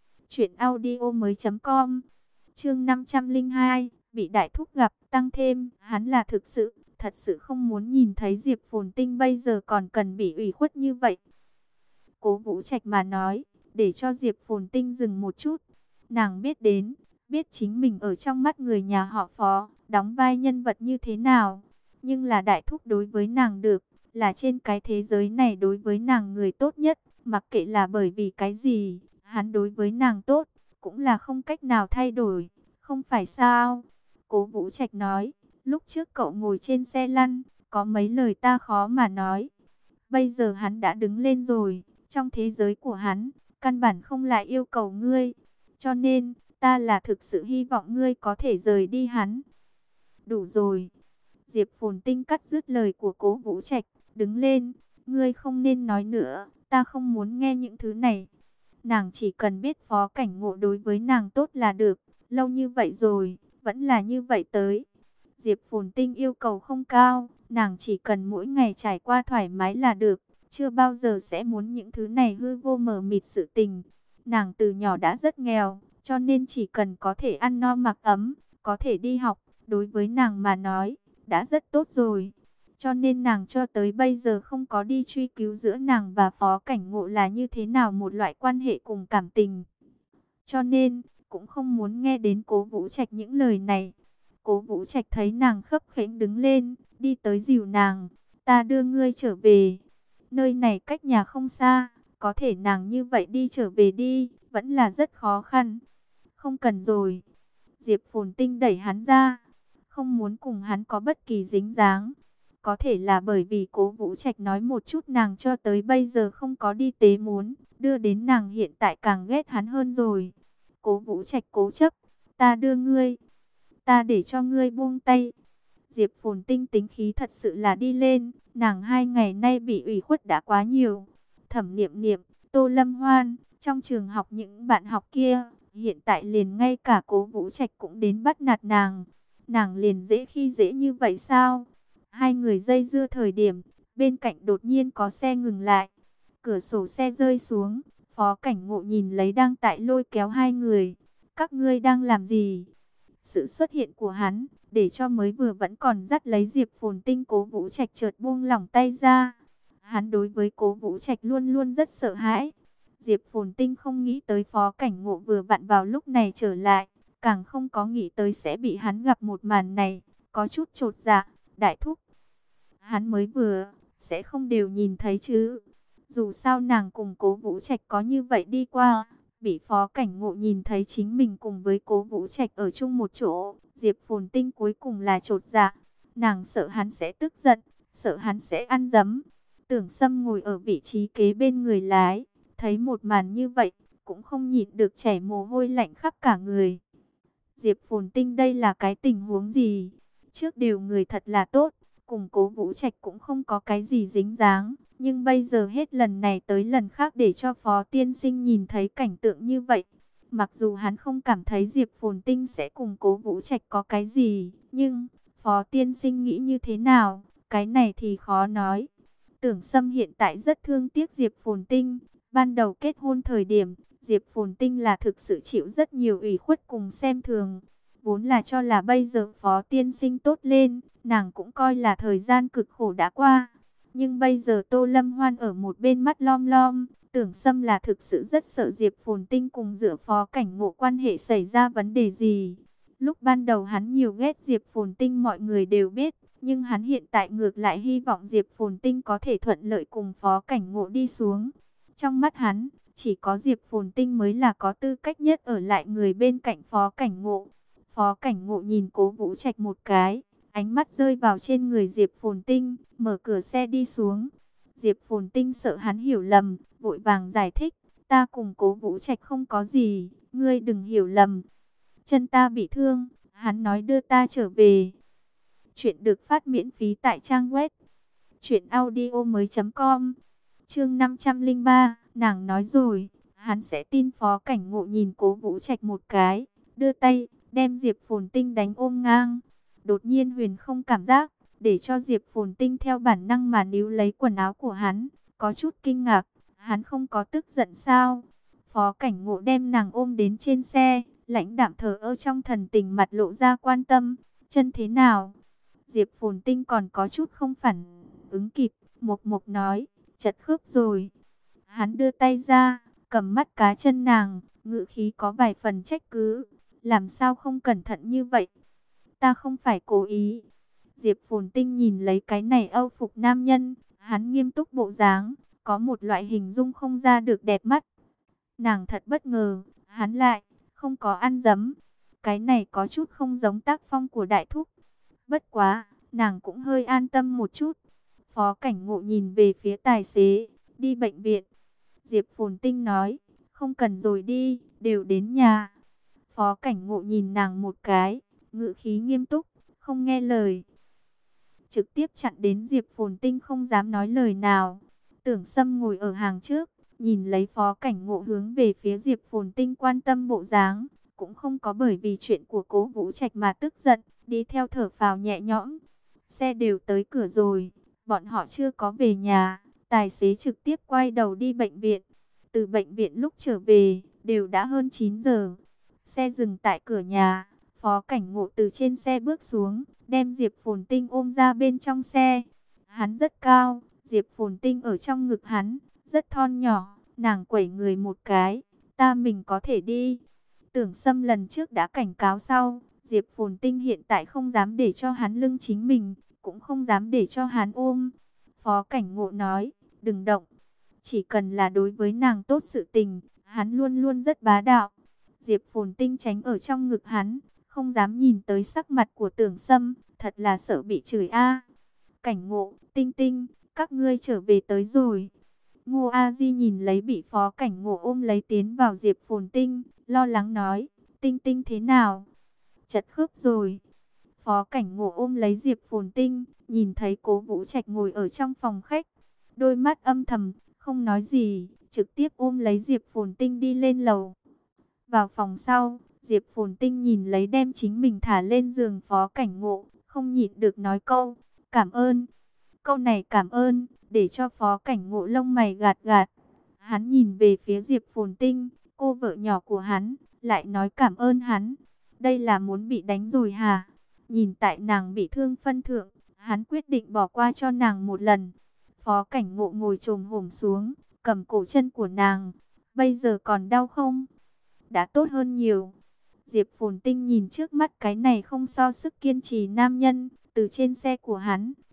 truyệnaudiomoi.com. Chương 502, bị đại thúc gặp, tăng thêm, hắn là thật sự không muốn nhìn thấy Diệp Phồn Tinh bây giờ còn cần bị ủy khuất như vậy. Cố Vũ Trạch mà nói, để cho Diệp Phồn Tinh dừng một chút. Nàng biết chính mình ở trong mắt người nhà họ Phó, đóng vai nhân vật như thế nào. Nhưng là đại thúc đối với nàng được, là trên cái thế giới này đối với nàng người tốt nhất. Mặc kệ là bởi vì cái gì, hắn đối với nàng tốt, cũng là không cách nào thay đổi. Không phải sao? Cố Vũ Trạch nói, lúc trước cậu ngồi trên xe lăn, có mấy lời ta khó mà nói. Bây giờ hắn đã đứng lên rồi, trong thế giới của hắn, căn bản không lại yêu cầu ngươi. Cho nên, ta là thực sự hy vọng ngươi có thể rời đi hắn. Đủ rồi. Diệp Phồn Tinh cắt dứt lời của Cố Vũ Trạch, đứng lên. Ngươi không nên nói nữa, ta không muốn nghe những thứ này. Nàng chỉ cần biết Phó Cảnh Ngộ đối với nàng tốt là được. Lâu như vậy rồi, vẫn là như vậy tới. Diệp Phồn Tinh yêu cầu không cao, nàng chỉ cần mỗi ngày trải qua thoải mái là được. Chưa bao giờ sẽ muốn những thứ này hư vô mờ mịt sự tình. Nàng từ nhỏ đã rất nghèo, cho nên chỉ cần có thể ăn no mặc ấm, có thể đi học, đối với nàng mà nói, đã rất tốt rồi. Cho nên nàng cho tới bây giờ không có đi truy cứu giữa nàng và Phó Cảnh Ngộ là như thế nào một loại quan hệ cùng cảm tình. Cho nên, cũng không muốn nghe đến Cố Vũ Trạch những lời này. Cố Vũ Trạch thấy nàng khấp khểnh đứng lên, đi tới dìu nàng. Ta đưa ngươi trở về. Nơi này cách nhà không xa, có thể nàng như vậy đi trở về đi, vẫn là rất khó khăn. Không cần rồi. Diệp Phồn Tinh đẩy hắn ra, không muốn cùng hắn có bất kỳ dính dáng. Có thể là bởi vì Cố Vũ Trạch nói một chút nàng cho tới bây giờ không có đi tế muốn, đưa đến nàng hiện tại càng ghét hắn hơn rồi. Cố Vũ Trạch cố chấp, ta đưa ngươi, ta để cho ngươi buông tay. Diệp Phồn Tinh tính khí thật sự là đi lên, nàng 2 ngày nay bị ủy khuất đã quá nhiều. Thẩm Niệm Niệm, Tô Lâm Hoan, trong trường học những bạn học kia, hiện tại liền ngay cả Cố Vũ Trạch cũng đến bắt nạt nàng. Nàng liền dễ khi dễ như vậy sao? Hai người dây dưa thời điểm, bên cạnh đột nhiên có xe ngừng lại. Cửa sổ xe rơi xuống, Phó Cảnh Ngộ nhìn lấy đang tại lôi kéo hai người. Các ngươi đang làm gì? Sự xuất hiện của hắn, để cho mới vừa vẫn còn dắt lấy Diệp Phồn Tinh Cố Vũ Trạch chợt buông lỏng tay ra. Hắn đối với Cố Vũ Trạch luôn luôn rất sợ hãi. Diệp Phồn Tinh không nghĩ tới Phó Cảnh Ngộ vừa vặn vào lúc này trở lại, càng không có nghĩ tới sẽ bị hắn gặp một màn này, có chút chột dạ. Đại thúc, hắn mới vừa, sẽ không đều nhìn thấy chứ. Dù sao nàng cùng Cố Vũ Trạch có như vậy đi qua, bị Phó Cảnh Ngộ nhìn thấy chính mình cùng với Cố Vũ Trạch ở chung một chỗ, Diệp Phồn Tinh cuối cùng là chột dạ. Nàng sợ hắn sẽ tức giận, sợ hắn sẽ ăn dấm. Tưởng Sâm ngồi ở vị trí kế bên người lái, thấy một màn như vậy, cũng không nhịn được chảy mồ hôi lạnh khắp cả người. Diệp Phồn Tinh đây là cái tình huống gì? Trước đều người thật là tốt, cùng Cố Vũ Trạch cũng không có cái gì dính dáng, nhưng bây giờ hết lần này tới lần khác để cho Phó Tiên Sinh nhìn thấy cảnh tượng như vậy. Mặc dù hắn không cảm thấy Diệp Phồn Tinh sẽ cùng Cố Vũ Trạch có cái gì, nhưng Phó Tiên Sinh nghĩ như thế nào, cái này thì khó nói. Tưởng Sâm hiện tại rất thương tiếc Diệp Phồn Tinh. Ban đầu kết hôn thời điểm, Diệp Phồn Tinh là thực sự chịu rất nhiều ủy khuất cùng xem thường. Vốn là cho là bây giờ Phó Tiên Sinh tốt lên, nàng cũng coi là thời gian cực khổ đã qua. Nhưng bây giờ Tô Lâm Hoan ở một bên mắt lom lom, Tưởng Sâm là thực sự rất sợ Diệp Phồn Tinh cùng giữa Phó Cảnh Ngộ quan hệ xảy ra vấn đề gì. Lúc ban đầu hắn nhiều ghét Diệp Phồn Tinh mọi người đều biết, nhưng hắn hiện tại ngược lại hy vọng Diệp Phồn Tinh có thể thuận lợi cùng Phó Cảnh Ngộ đi xuống. Trong mắt hắn, chỉ có Diệp Phồn Tinh mới là có tư cách nhất ở lại người bên cạnh Phó Cảnh Ngộ. Phó Cảnh Ngộ nhìn Cố Vũ Trạch một cái, ánh mắt rơi vào trên người Diệp Phồn Tinh, mở cửa xe đi xuống. Diệp Phồn Tinh sợ hắn hiểu lầm, vội vàng giải thích, ta cùng Cố Vũ Trạch không có gì, ngươi đừng hiểu lầm. Chân ta bị thương, hắn nói đưa ta trở về. Chuyện được phát miễn phí tại trang web truyệnaudiomoi.com. Chương 503, nàng nói rồi, hắn sẽ tin. Phó Cảnh Ngộ nhìn Cố Vũ Trạch một cái, đưa tay đem Diệp Phồn Tinh đánh ôm ngang. Đột nhiên Huyền không cảm giác, để cho Diệp Phồn Tinh theo bản năng mà níu lấy quần áo của hắn, có chút kinh ngạc, hắn không có tức giận sao? Phó Cảnh Ngộ đem nàng ôm đến trên xe, lãnh đạm thờ ơ trong thần tình mặt lộ ra quan tâm, chân thế nào? Diệp Phồn Tinh còn có chút không phản ứng kịp, mộc mộc nói, chật khớp rồi. Hắn đưa tay ra, cầm mắt cá chân nàng, ngữ khí có vài phần trách cứ, làm sao không cẩn thận như vậy? Ta không phải cố ý. Diệp Phồn Tinh nhìn lấy cái này âu phục nam nhân, hắn nghiêm túc bộ dáng, có một loại hình dung không ra được đẹp mắt. Nàng thật bất ngờ, hắn lại không có ăn dấm. Cái này có chút không giống tác phong của đại thúc. Bất quá, nàng cũng hơi an tâm một chút. Phó Cảnh Ngộ nhìn về phía tài xế, đi bệnh viện. Diệp Phồn Tinh nói, không cần rồi đi, đều đến nhà. Phó Cảnh Ngộ nhìn nàng một cái, ngữ khí nghiêm túc, không nghe lời. Trực tiếp chặn đến Diệp Phồn Tinh không dám nói lời nào. Tưởng Sâm ngồi ở hàng trước, nhìn lấy Phó Cảnh Ngộ hướng về phía Diệp Phồn Tinh quan tâm bộ dáng, cũng không có bởi vì chuyện của Cố Vũ Trạch mà tức giận, đi theo thở phào nhẹ nhõm. Xe đều tới cửa rồi, bọn họ chưa có về nhà, tài xế trực tiếp quay đầu đi bệnh viện. Từ bệnh viện lúc trở về, đều đã hơn 9 giờ. Xe dừng tại cửa nhà, Phó Cảnh Ngộ từ trên xe bước xuống, đem Diệp Phồn Tinh ôm ra bên trong xe. Hắn rất cao, Diệp Phồn Tinh ở trong ngực hắn, rất thon nhỏ, nàng quẩy người một cái, ta mình có thể đi. Tưởng Sâm lần trước đã cảnh cáo sau, Diệp Phồn Tinh hiện tại không dám để cho hắn lưng chính mình, cũng không dám để cho hắn ôm. Phó Cảnh Ngộ nói, đừng động, chỉ cần là đối với nàng tốt sự tình, hắn luôn luôn rất bá đạo. Diệp Phồn Tinh tránh ở trong ngực hắn, không dám nhìn tới sắc mặt của Tưởng Sâm, thật là sợ bị chửi a. Cảnh Ngộ, Tinh Tinh, các ngươi trở về tới rồi. Ngô A Di nhìn lấy bị Phó Cảnh Ngộ ôm lấy tiến vào Diệp Phồn Tinh, lo lắng nói, Tinh Tinh thế nào? Chật khớp rồi. Phó Cảnh Ngộ ôm lấy Diệp Phồn Tinh, nhìn thấy Cố Vũ Trạch ngồi ở trong phòng khách, đôi mắt âm thầm, không nói gì, trực tiếp ôm lấy Diệp Phồn Tinh đi lên lầu. Vào phòng sau, Diệp Phồn Tinh nhìn lấy đem chính mình thả lên giường Phó Cảnh Ngộ, không nhịn được nói câu, cảm ơn. Câu này cảm ơn, để cho Phó Cảnh Ngộ lông mày gạt gạt. Hắn nhìn về phía Diệp Phồn Tinh, cô vợ nhỏ của hắn, lại nói cảm ơn hắn. Đây là muốn bị đánh rồi hả? Nhìn tại nàng bị thương phân thượng, hắn quyết định bỏ qua cho nàng một lần. Phó Cảnh Ngộ ngồi chồm hổm xuống, cầm cổ chân của nàng. Bây giờ còn đau không? Đã tốt hơn nhiều. Diệp Phồn Tinh nhìn trước mắt cái này không so sức kiên trì nam nhân, từ trên xe của hắn,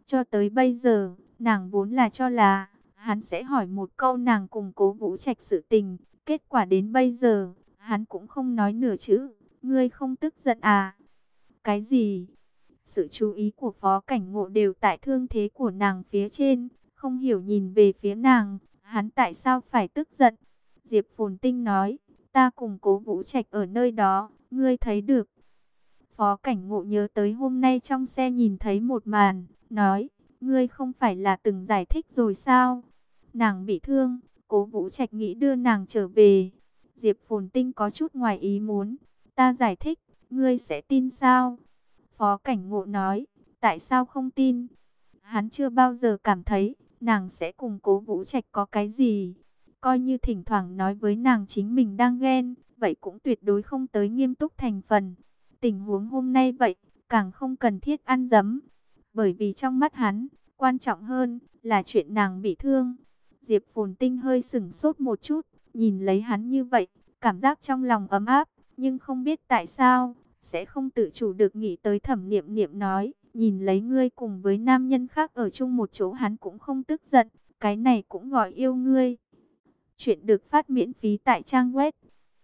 Cho tới bây giờ, nàng vốn là cho là hắn sẽ hỏi một câu nàng cùng Cố Vũ Trạch sự tình. Kết quả đến bây giờ, hắn cũng không nói nửa chữ. Ngươi không tức giận à? Cái gì? Sự chú ý của Phó Cảnh Ngộ đều tại thương thế của nàng phía trên, không hiểu nhìn về phía nàng, hắn tại sao phải tức giận? Diệp Phồn Tinh nói, ta cùng Cố Vũ Trạch ở nơi đó, ngươi thấy được. Phó Cảnh Ngộ nhớ tới hôm nay trong xe nhìn thấy một màn, nói, ngươi không phải là từng giải thích rồi sao? Nàng bị thương, Cố Vũ Trạch nghĩ đưa nàng trở về. Diệp Phồn Tinh có chút ngoài ý muốn, ta giải thích, ngươi sẽ tin sao? Phó Cảnh Ngộ nói, tại sao không tin? Hắn chưa bao giờ cảm thấy nàng sẽ cùng Cố Vũ Trạch có cái gì. Coi như thỉnh thoảng nói với nàng chính mình đang ghen, vậy cũng tuyệt đối không tới nghiêm túc thành phần. Tình huống hôm nay vậy, càng không cần thiết ăn dấm. Bởi vì trong mắt hắn, quan trọng hơn là chuyện nàng bị thương. Diệp Phồn Tinh hơi sửng sốt một chút, nhìn lấy hắn như vậy, cảm giác trong lòng ấm áp, nhưng không biết tại sao, sẽ không tự chủ được nghĩ tới Thẩm Niệm Niệm nói, nhìn lấy ngươi cùng với nam nhân khác ở chung một chỗ hắn cũng không tức giận, cái này cũng gọi yêu ngươi. Chuyện được phát miễn phí tại trang web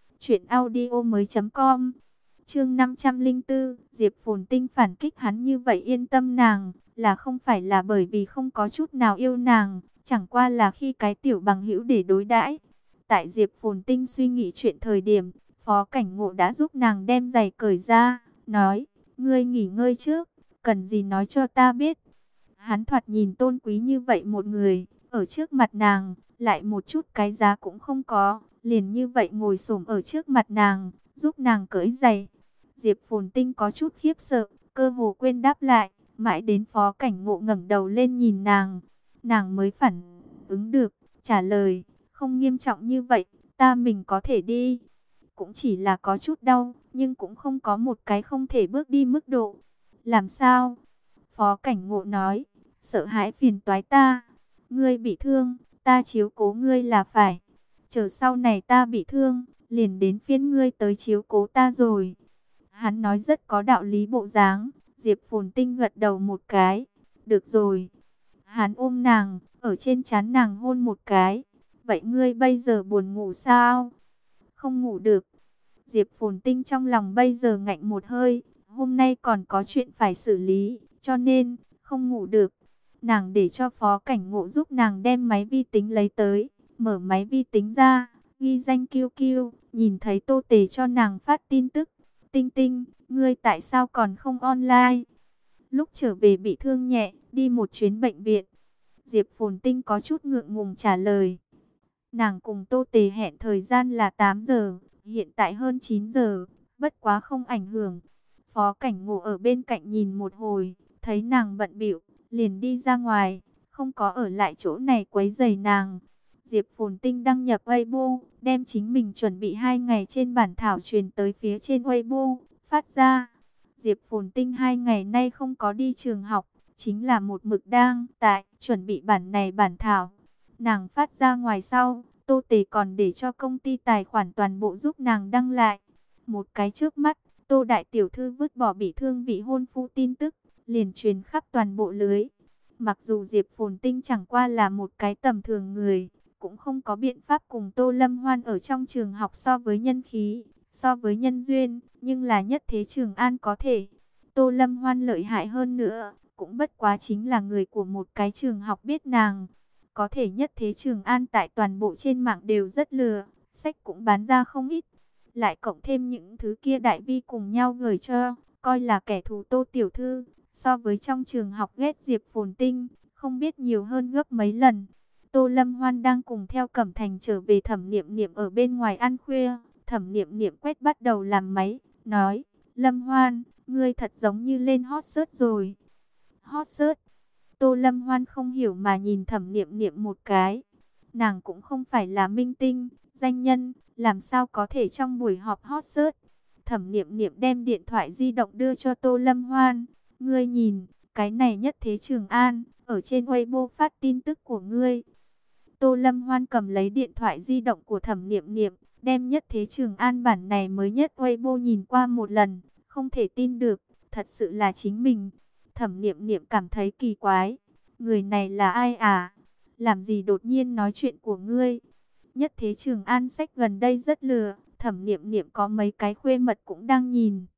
truyệnaudiomoi.com. Chương 504, Diệp Phồn Tinh phản kích hắn như vậy yên tâm nàng, là không phải là bởi vì không có chút nào yêu nàng, chẳng qua là khi cái tiểu bằng hữu để đối đãi. Tại Diệp Phồn Tinh suy nghĩ chuyện thời điểm, Phó Cảnh Ngộ đã giúp nàng đem giày cởi ra, nói, ngươi nghỉ ngơi trước, cần gì nói cho ta biết. Hắn thoạt nhìn tôn quý như vậy một người, ở trước mặt nàng, lại một chút cái giá cũng không có, liền như vậy ngồi xổm ở trước mặt nàng, giúp nàng cởi giày. Diệp Phồn Tinh có chút khiếp sợ, cơ hồ quên đáp lại, mãi đến Phó Cảnh Ngộ ngẩng đầu lên nhìn nàng mới phản ứng được, trả lời, không nghiêm trọng như vậy, ta mình có thể đi. Cũng chỉ là có chút đau, nhưng cũng không có một cái không thể bước đi mức độ. Làm sao? Phó Cảnh Ngộ nói, sợ hãi phiền toái ta. Ngươi bị thương, ta chiếu cố ngươi là phải. Chờ sau này ta bị thương, liền đến phiên ngươi tới chiếu cố ta rồi. Hắn nói rất có đạo lý bộ dáng. Diệp Phồn Tinh gật đầu một cái. Được rồi. Hắn ôm nàng, ở trên trán nàng hôn một cái. Vậy ngươi bây giờ buồn ngủ sao? Không ngủ được. Diệp Phồn Tinh trong lòng bây giờ ngạnh một hơi. Hôm nay còn có chuyện phải xử lý, cho nên không ngủ được. Nàng để cho Phó Cảnh Ngộ giúp nàng đem máy vi tính lấy tới. Mở máy vi tính ra, ghi danh QQ, nhìn thấy Tô Tề cho nàng phát tin tức. Tinh Tinh, ngươi tại sao còn không online? Lúc trở về bị thương nhẹ, đi một chuyến bệnh viện. Diệp Phồn Tinh có chút ngượng ngùng trả lời. Nàng cùng Tô Tề hẹn thời gian là 8 giờ, hiện tại hơn 9 giờ, bất quá không ảnh hưởng. Phó Cảnh Ngộ ở bên cạnh nhìn một hồi, thấy nàng bận bịu, liền đi ra ngoài, không có ở lại chỗ này quấy rầy nàng. Diệp Phồn Tinh đăng nhập Weibo, đem chính mình chuẩn bị 2 ngày trên bản thảo truyền tới phía trên Weibo, phát ra. Diệp Phồn Tinh 2 ngày nay không có đi trường học, chính là một mực đang tại chuẩn bị bản này bản thảo. Nàng phát ra ngoài sau, Tô Tề còn để cho công ty tài khoản toàn bộ giúp nàng đăng lại. Một cái trước mắt, Tô Đại Tiểu Thư vứt bỏ bị thương vị hôn phu tin tức, liền truyền khắp toàn bộ lưới. Mặc dù Diệp Phồn Tinh chẳng qua là một cái tầm thường người, cũng không có biện pháp cùng Tô Lâm Hoan ở trong trường học so với nhân khí, so với nhân duyên, nhưng là nhất thế Trường An có thể. Tô Lâm Hoan lợi hại hơn nữa, cũng bất quá chính là người của một cái trường học biết nàng. Có thể nhất thế Trường An tại toàn bộ trên mạng đều rất lừa, sách cũng bán ra không ít. Lại cộng thêm những thứ kia đại vi cùng nhau gửi cho, coi là kẻ thù Tô Tiểu Thư. So với trong trường học ghét Diệp Phồn Tinh, không biết nhiều hơn gấp mấy lần. Tô Lâm Hoan đang cùng theo Cẩm Thành trở về Thẩm Niệm Niệm ở bên ngoài ăn khuya. Thẩm Niệm Niệm quét bắt đầu làm máy, nói, Lâm Hoan, ngươi thật giống như lên hot search rồi. Hot search? Tô Lâm Hoan không hiểu mà nhìn Thẩm Niệm Niệm một cái. Nàng cũng không phải là minh tinh, danh nhân, làm sao có thể trong buổi họp hot search. Thẩm Niệm Niệm đem điện thoại di động đưa cho Tô Lâm Hoan. Ngươi nhìn, cái này nhất thế Trường An, ở trên Weibo phát tin tức của ngươi. Tô Lâm Hoan cầm lấy điện thoại di động của Thẩm Niệm Niệm, đem nhất thế Trường An bản này mới nhất Weibo nhìn qua một lần, không thể tin được, thật sự là chính mình. Thẩm Niệm Niệm cảm thấy kỳ quái. Người này là ai à? Làm gì đột nhiên nói chuyện của ngươi? Nhất Thế Trường An sách gần đây rất lừa. Thẩm Niệm Niệm có mấy cái khuê mật cũng đang nhìn.